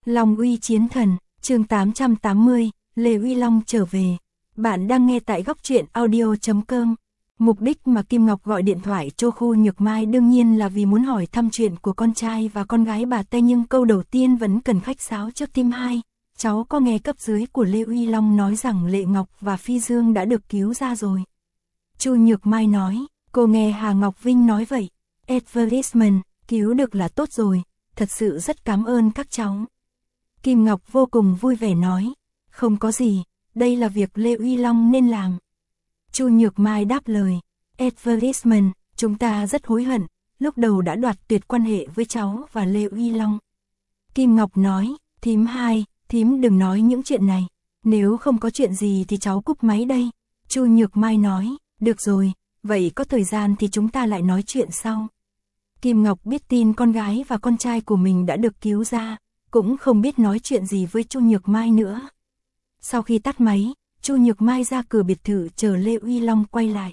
Long Uy Chiến Thần, chương 880, Lê Uy Long trở về. Bạn đang nghe tại góc truyện audio.com. Mục đích mà Kim Ngọc gọi điện thoại cho Chu Nhược Mai đương nhiên là vì muốn hỏi thăm chuyện của con trai và con gái bà Tây, nhưng câu đầu tiên vẫn cần khách sáo trước tim hai. Cháu có nghe cấp dưới của Lê Uy Long nói rằng Lệ Ngọc và Phi Dương đã được cứu ra rồi. Chu Nhược Mai nói, cô nghe Hà Ngọc Vinh nói vậy. Advertisement, cứu được là tốt rồi, thật sự rất cảm ơn các cháu. Kim Ngọc vô cùng vui vẻ nói, không có gì, đây là việc Lê Uy Long nên làm. Chu Nhược Mai đáp lời, advertisement, chúng ta rất hối hận, lúc đầu đã đoạt tuyệt quan hệ với cháu và Lê Uy Long. Kim Ngọc nói, thím hai, thím đừng nói những chuyện này, nếu không có chuyện gì thì cháu cúp máy đây. Chu Nhược Mai nói, được rồi, vậy có thời gian thì chúng ta lại nói chuyện sau. Kim Ngọc biết tin con gái và con trai của mình đã được cứu ra, cũng không biết nói chuyện gì với Chu Nhược Mai nữa. Sau khi tắt máy, Chu Nhược Mai ra cửa biệt thự chờ Lê Uy Long quay lại.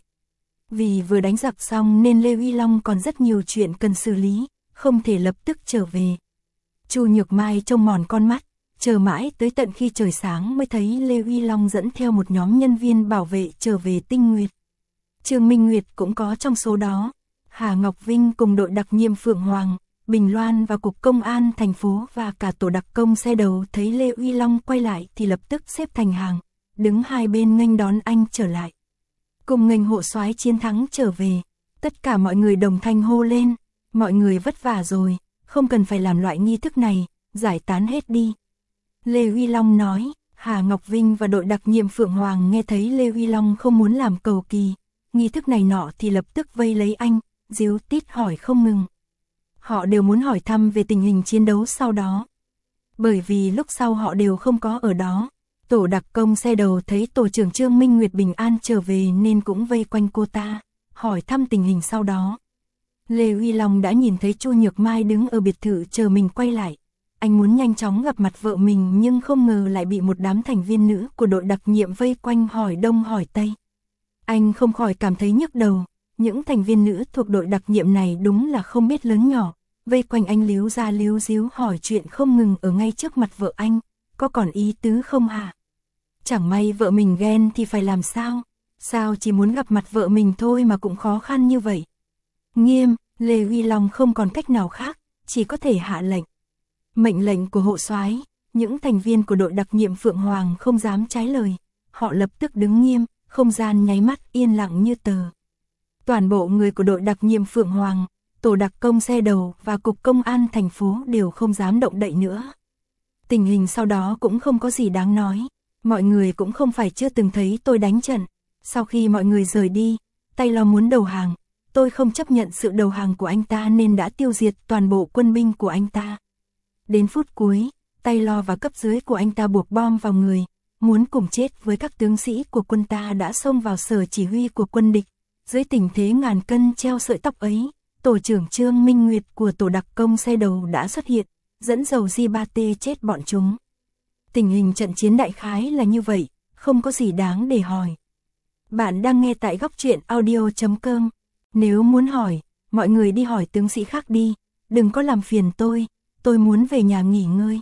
Vì vừa đánh giặc xong nên Lê Uy Long còn rất nhiều chuyện cần xử lý, không thể lập tức trở về. Chu Nhược Mai trông mòn con mắt, chờ mãi tới tận khi trời sáng mới thấy Lê Uy Long dẫn theo một nhóm nhân viên bảo vệ trở về Tinh Nguyệt. Trương Minh Nguyệt cũng có trong số đó. Hà Ngọc Vinh cùng đội đặc nhiệm Phượng Hoàng, Bình Loan và Cục Công an thành phố và cả tổ đặc công xe đầu thấy Lê Uy Long quay lại thì lập tức xếp thành hàng, đứng hai bên nghênh đón anh trở lại. Cùng nghênh hộ soái chiến thắng trở về, tất cả mọi người đồng thanh hô lên, mọi người vất vả rồi, không cần phải làm loại nghi thức này, giải tán hết đi. Lê Uy Long nói. Hà Ngọc Vinh và đội đặc nhiệm Phượng Hoàng nghe thấy Lê Uy Long không muốn làm cầu kỳ, nghi thức này nọ thì lập tức vây lấy anh, díu tít hỏi không ngừng. Họ đều muốn hỏi thăm về tình hình chiến đấu sau đó. Bởi vì lúc sau họ đều không có ở đó. Tổ đặc công xe đầu thấy tổ trưởng Trương Minh Nguyệt bình an trở về nên cũng vây quanh cô ta, hỏi thăm tình hình sau đó. Lê Uy Long đã nhìn thấy Chu Nhược Mai đứng ở biệt thự chờ mình quay lại. Anh muốn nhanh chóng gặp mặt vợ mình nhưng không ngờ lại bị một đám thành viên nữ của đội đặc nhiệm vây quanh hỏi đông hỏi tây. Anh không khỏi cảm thấy nhức đầu. Những thành viên nữ thuộc đội đặc nhiệm này đúng là không biết lớn nhỏ, vây quanh anh líu ra líu díu hỏi chuyện không ngừng ở ngay trước mặt vợ anh, có còn ý tứ không hả? Chẳng may vợ mình ghen thì phải làm sao? Sao chỉ muốn gặp mặt vợ mình thôi mà cũng khó khăn như vậy? Nghiêm, Lê Uy Long không còn cách nào khác, chỉ có thể hạ lệnh. Mệnh lệnh của hộ soái, những thành viên của đội đặc nhiệm Phượng Hoàng không dám trái lời, họ lập tức đứng nghiêm, không gian nháy mắt yên lặng như tờ. Toàn bộ người của đội đặc nhiệm Phượng Hoàng, tổ đặc công xe đầu và cục công an thành phố đều không dám động đậy nữa. Tình hình sau đó cũng không có gì đáng nói, mọi người cũng không phải chưa từng thấy tôi đánh trận. Sau khi mọi người rời đi, Taylor muốn đầu hàng, tôi không chấp nhận sự đầu hàng của anh ta nên đã tiêu diệt toàn bộ quân binh của anh ta. Đến phút cuối, Taylor và cấp dưới của anh ta buộc bom vào người, muốn cùng chết với các tướng sĩ của quân ta đã xông vào sở chỉ huy của quân địch. Dưới tình thế ngàn cân treo sợi tóc ấy, tổ trưởng Trương Minh Nguyệt của tổ đặc công xe đầu đã xuất hiện, dẫn dầu J3T chết bọn chúng. Tình hình trận chiến đại khái là như vậy, không có gì đáng để hỏi. Bạn đang nghe tại góc truyện audio.com. Nếu muốn hỏi, mọi người đi hỏi tướng sĩ khác đi, đừng có làm phiền tôi muốn về nhà nghỉ ngơi.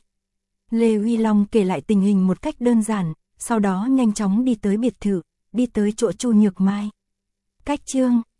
Lê Uy Long kể lại tình hình một cách đơn giản, sau đó nhanh chóng đi tới biệt thự, đi tới chỗ Chu Nhược Mai. Cách chương